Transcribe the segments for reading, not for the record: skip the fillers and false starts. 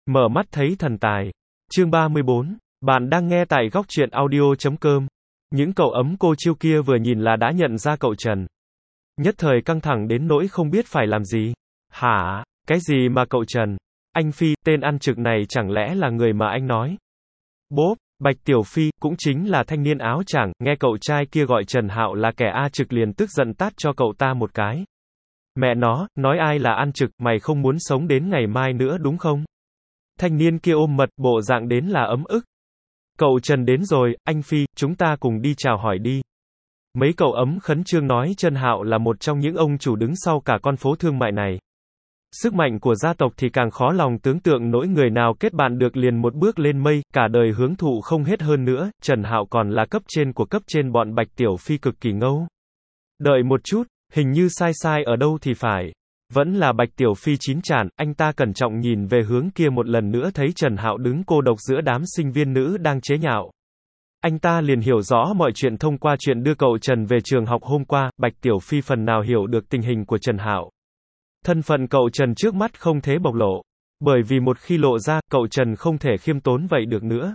Mở mắt thấy thần tài. Chương 34. Bạn đang nghe tại góc truyện audio.com. Những cậu ấm cô chiêu kia vừa nhìn là đã nhận ra cậu Trần. Nhất thời căng thẳng đến nỗi không biết phải làm gì. Hả? Cái gì mà cậu Trần? Anh Phi, tên ăn trực này chẳng lẽ là người mà anh nói? Bốp, Bạch Tiểu Phi, cũng chính là thanh niên áo trắng, nghe cậu trai kia gọi Trần Hạo là kẻ A trực liền tức giận tát cho cậu ta một cái. Mẹ nó, nói ai là ăn trực, mày không muốn sống đến ngày mai nữa đúng không? Thanh niên kia ôm mật, bộ dạng đến là ấm ức. Cậu Trần đến rồi, anh Phi, chúng ta cùng đi chào hỏi đi. Mấy cậu ấm khẩn trương nói Trần Hạo là một trong những ông chủ đứng sau cả con phố thương mại này. Sức mạnh của gia tộc thì càng khó lòng tưởng tượng nỗi, người nào kết bạn được liền một bước lên mây, cả đời hướng thụ không hết. Hơn nữa, Trần Hạo còn là cấp trên của cấp trên bọn Bạch Tiểu Phi, cực kỳ ngâu. Đợi một chút, hình như sai ở đâu thì phải. Vẫn là Bạch Tiểu Phi chín chản, anh ta cẩn trọng nhìn về hướng kia một lần nữa thấy Trần Hạo đứng cô độc giữa đám sinh viên nữ đang chế nhạo. Anh ta liền hiểu rõ mọi chuyện thông qua chuyện đưa cậu Trần về trường học hôm qua. Bạch Tiểu Phi phần nào hiểu được tình hình của Trần Hạo. Thân phận cậu Trần trước mắt không thể bộc lộ. Bởi vì một khi lộ ra, cậu Trần không thể khiêm tốn vậy được nữa.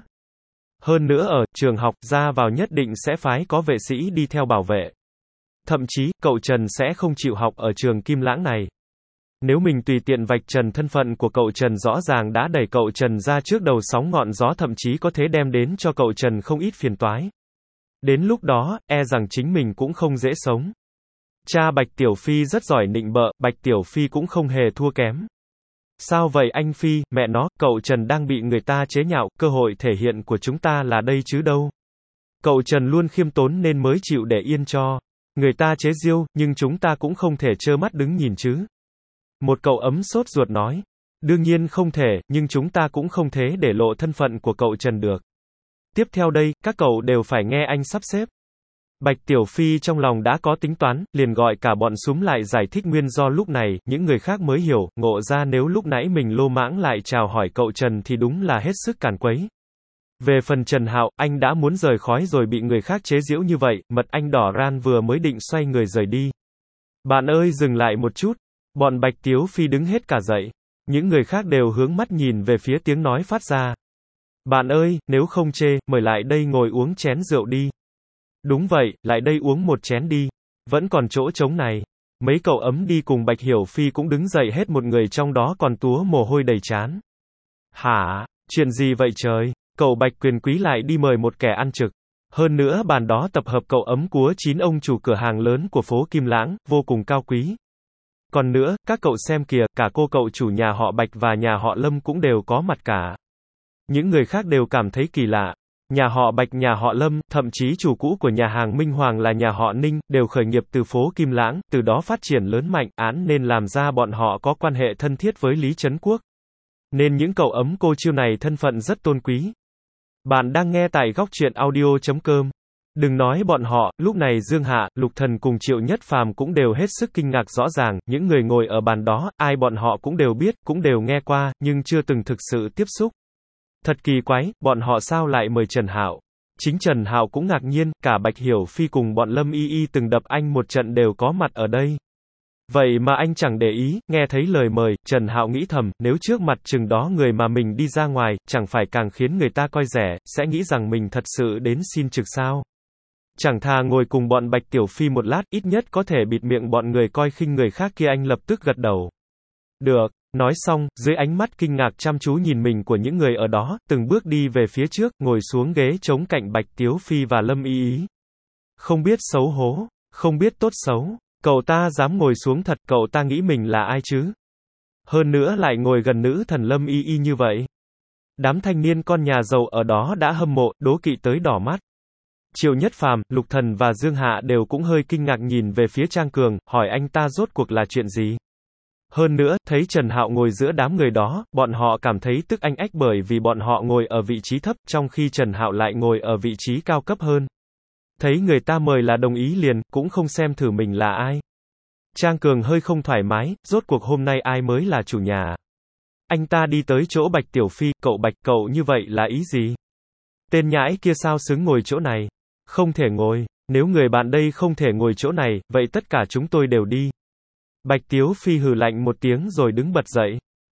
Hơn nữa ở trường học, ra vào nhất định sẽ phái có vệ sĩ đi theo bảo vệ. Thậm chí, cậu Trần sẽ không chịu học ở trường Kim Lãng này. Nếu mình tùy tiện vạch trần thân phận của cậu Trần, rõ ràng đã đẩy cậu Trần ra trước đầu sóng ngọn gió, thậm chí có thể đem đến cho cậu Trần không ít phiền toái. Đến lúc đó, e rằng chính mình cũng không dễ sống. Cha Bạch Tiểu Phi rất giỏi nịnh bợ, Bạch Tiểu Phi cũng không hề thua kém. Sao vậy anh Phi, mẹ nó, cậu Trần đang bị người ta chế nhạo, cơ hội thể hiện của chúng ta là đây chứ đâu. Cậu Trần luôn khiêm tốn nên mới chịu để yên cho người ta chế giễu, nhưng chúng ta cũng không thể trơ mắt đứng nhìn chứ. Một cậu ấm sốt ruột nói. Đương nhiên không thể, nhưng chúng ta cũng không thể để lộ thân phận của cậu Trần được. Tiếp theo đây, các cậu đều phải nghe anh sắp xếp. Bạch Tiểu Phi trong lòng đã có tính toán, liền gọi cả bọn súm lại giải thích nguyên do. Lúc này, những người khác mới hiểu, ngộ ra nếu lúc nãy mình lô mãng lại chào hỏi cậu Trần thì đúng là hết sức càn quấy. Về phần Trần Hạo, anh đã muốn rời khói rồi bị người khác chế giễu như vậy, mặt anh đỏ ran vừa mới định xoay người rời đi. Bạn ơi dừng lại một chút. Bọn Bạch Tiểu Phi đứng hết cả dậy. Những người khác đều hướng mắt nhìn về phía tiếng nói phát ra. Bạn ơi, nếu không chê, mời lại đây ngồi uống chén rượu đi. Đúng vậy, lại đây uống một chén đi. Vẫn còn chỗ trống này. Mấy cậu ấm đi cùng Bạch Hiểu Phi cũng đứng dậy hết, một người trong đó còn túa mồ hôi đầy trán. Hả? Chuyện gì vậy trời? Cậu Bạch quyền quý lại đi mời một kẻ ăn trực. Hơn nữa bàn đó tập hợp cậu ấm của 9 ông chủ cửa hàng lớn của phố Kim Lãng, vô cùng cao quý. Còn nữa, các cậu xem kìa, cả cô cậu chủ nhà họ Bạch và nhà họ Lâm cũng đều có mặt cả. Những người khác đều cảm thấy kỳ lạ. Nhà họ Bạch, nhà họ Lâm, thậm chí chủ cũ của nhà hàng Minh Hoàng là nhà họ Ninh, đều khởi nghiệp từ phố Kim Lãng, từ đó phát triển lớn mạnh, nên làm ra bọn họ có quan hệ thân thiết với Lý Trấn Quốc. Nên những cậu ấm cô chiêu này thân phận rất tôn quý. Bạn đang nghe tại góc truyện audio.com. Đừng nói bọn họ, lúc này Dương Hạ, Lục Thần cùng Triệu Nhất Phàm cũng đều hết sức kinh ngạc. Rõ ràng, những người ngồi ở bàn đó, ai bọn họ cũng đều biết, cũng đều nghe qua, nhưng chưa từng thực sự tiếp xúc. Thật kỳ quái, bọn họ sao lại mời Trần Hạo? Chính Trần Hạo cũng ngạc nhiên, cả Bạch Hiểu Phi cùng bọn Lâm Y Y từng đập anh một trận đều có mặt ở đây. Vậy mà anh chẳng để ý, nghe thấy lời mời, Trần Hạo nghĩ thầm, nếu trước mặt chừng đó người mà mình đi ra ngoài, chẳng phải càng khiến người ta coi rẻ, sẽ nghĩ rằng mình thật sự đến xin trực sao? Chẳng thà ngồi cùng bọn Bạch Tiểu Phi một lát, ít nhất có thể bịt miệng bọn người coi khinh người khác kia. Anh lập tức gật đầu. Được. Nói xong, dưới ánh mắt kinh ngạc chăm chú nhìn mình của những người ở đó, từng bước đi về phía trước, ngồi xuống ghế trống cạnh Bạch Tiểu Phi và Lâm Y Y. Không biết xấu hổ, không biết tốt xấu, cậu ta dám ngồi xuống thật, cậu ta nghĩ mình là ai chứ? Hơn nữa lại ngồi gần nữ thần Lâm Y Y như vậy. Đám thanh niên con nhà giàu ở đó đã hâm mộ, đố kỵ tới đỏ mắt. Triệu Nhất Phàm, Lục Thần và Dương Hạ đều cũng hơi kinh ngạc nhìn về phía Trang Cường, hỏi anh ta rốt cuộc là chuyện gì. Hơn nữa, thấy Trần Hạo ngồi giữa đám người đó, bọn họ cảm thấy tức anh ách, bởi vì bọn họ ngồi ở vị trí thấp, trong khi Trần Hạo lại ngồi ở vị trí cao cấp hơn. Thấy người ta mời là đồng ý liền, cũng không xem thử mình là ai. Trang Cường hơi không thoải mái, rốt cuộc hôm nay ai mới là chủ nhà. Anh ta đi tới chỗ Bạch Tiểu Phi, cậu Bạch, cậu như vậy là ý gì? Tên nhãi kia sao xứng ngồi chỗ này? Không thể ngồi, nếu người bạn đây không thể ngồi chỗ này, vậy tất cả chúng tôi đều đi. Bạch Tiểu Phi hừ lạnh một tiếng rồi đứng bật dậy.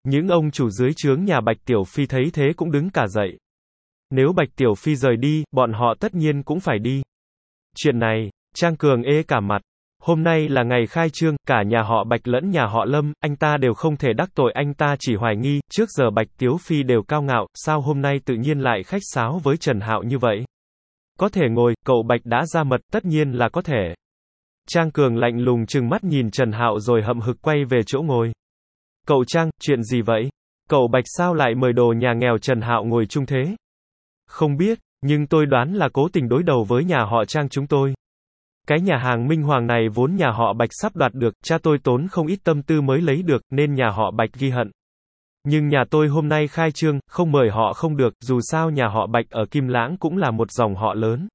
Những ông chủ dưới trướng nhà Bạch Tiểu Phi thấy thế cũng đứng cả dậy. Nếu Bạch Tiểu Phi rời đi, bọn họ tất nhiên cũng phải đi. Chuyện này, Trang Cường ê cả mặt. Hôm nay là ngày khai trương, cả nhà họ Bạch lẫn nhà họ Lâm, anh ta đều không thể đắc tội, anh ta chỉ hoài nghi, trước giờ Bạch Tiếu Phi đều cao ngạo, sao hôm nay tự nhiên lại khách sáo với Trần Hạo như vậy? Có thể ngồi, cậu Bạch đã ra mật, tất nhiên là có thể. Trang Cường lạnh lùng trừng mắt nhìn Trần Hạo rồi hậm hực quay về chỗ ngồi. Cậu Trang, chuyện gì vậy? Cậu Bạch sao lại mời đồ nhà nghèo Trần Hạo ngồi chung thế? Không biết, nhưng tôi đoán là cố tình đối đầu với nhà họ Trang chúng tôi. Cái nhà hàng Minh Hoàng này vốn nhà họ Bạch sắp đoạt được, cha tôi tốn không ít tâm tư mới lấy được, nên nhà họ Bạch ghi hận. Nhưng nhà tôi hôm nay khai trương, không mời họ không được, dù sao nhà họ Bạch ở Kim Lãng cũng là một dòng họ lớn.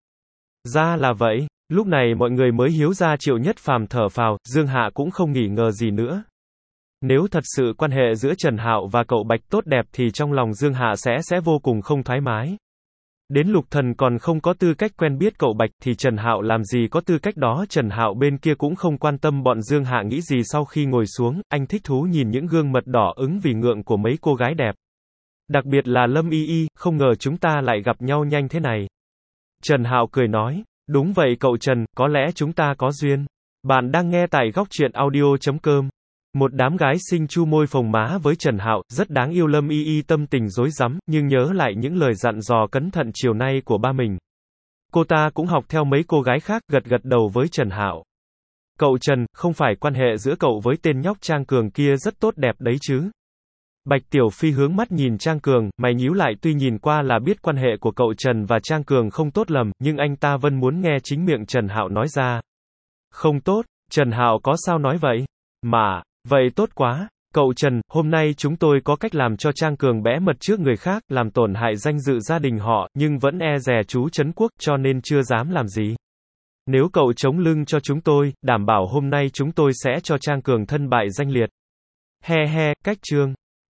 Ra là vậy, lúc này mọi người mới hiếu ra. Triệu Nhất Phàm thở phào, Dương Hạ cũng không nghi ngờ gì nữa. Nếu thật sự quan hệ giữa Trần Hạo và cậu Bạch tốt đẹp thì trong lòng Dương Hạ sẽ vô cùng không thoải mái. Đến Lục Thần còn không có tư cách quen biết cậu Bạch thì Trần Hạo làm gì có tư cách đó. Trần Hạo bên kia cũng không quan tâm bọn Dương Hạ nghĩ gì. Sau khi ngồi xuống, anh thích thú nhìn những gương mặt đỏ ửng vì ngượng của mấy cô gái đẹp. Đặc biệt là Lâm Y Y, không ngờ chúng ta lại gặp nhau nhanh thế này. Trần Hạo cười nói, đúng vậy cậu Trần, có lẽ chúng ta có duyên. Bạn đang nghe tại góc truyện audio.com. Một đám gái xinh chu môi phồng má với Trần Hạo, rất đáng yêu. Lâm Y Y tâm tình rối rắm, nhưng nhớ lại những lời dặn dò cẩn thận chiều nay của ba mình. Cô ta cũng học theo mấy cô gái khác, gật gật đầu với Trần Hạo. Cậu Trần, không phải quan hệ giữa cậu với tên nhóc Trang Cường kia rất tốt đẹp đấy chứ? Bạch Tiểu Phi hướng mắt nhìn Trang Cường, mày nhíu lại. Tuy nhìn qua là biết quan hệ của cậu Trần và Trang Cường không tốt lắm, nhưng anh ta vẫn muốn nghe chính miệng Trần Hạo nói ra. Không tốt, Trần Hạo có sao nói vậy? Mà, vậy tốt quá. Cậu Trần, hôm nay chúng tôi có cách làm cho Trang Cường bẽ mật trước người khác, làm tổn hại danh dự gia đình họ, nhưng vẫn e dè chú Trấn Quốc, cho nên chưa dám làm gì. Nếu cậu chống lưng cho chúng tôi, đảm bảo hôm nay chúng tôi sẽ cho Trang Cường thân bại danh liệt. He he, cách trương.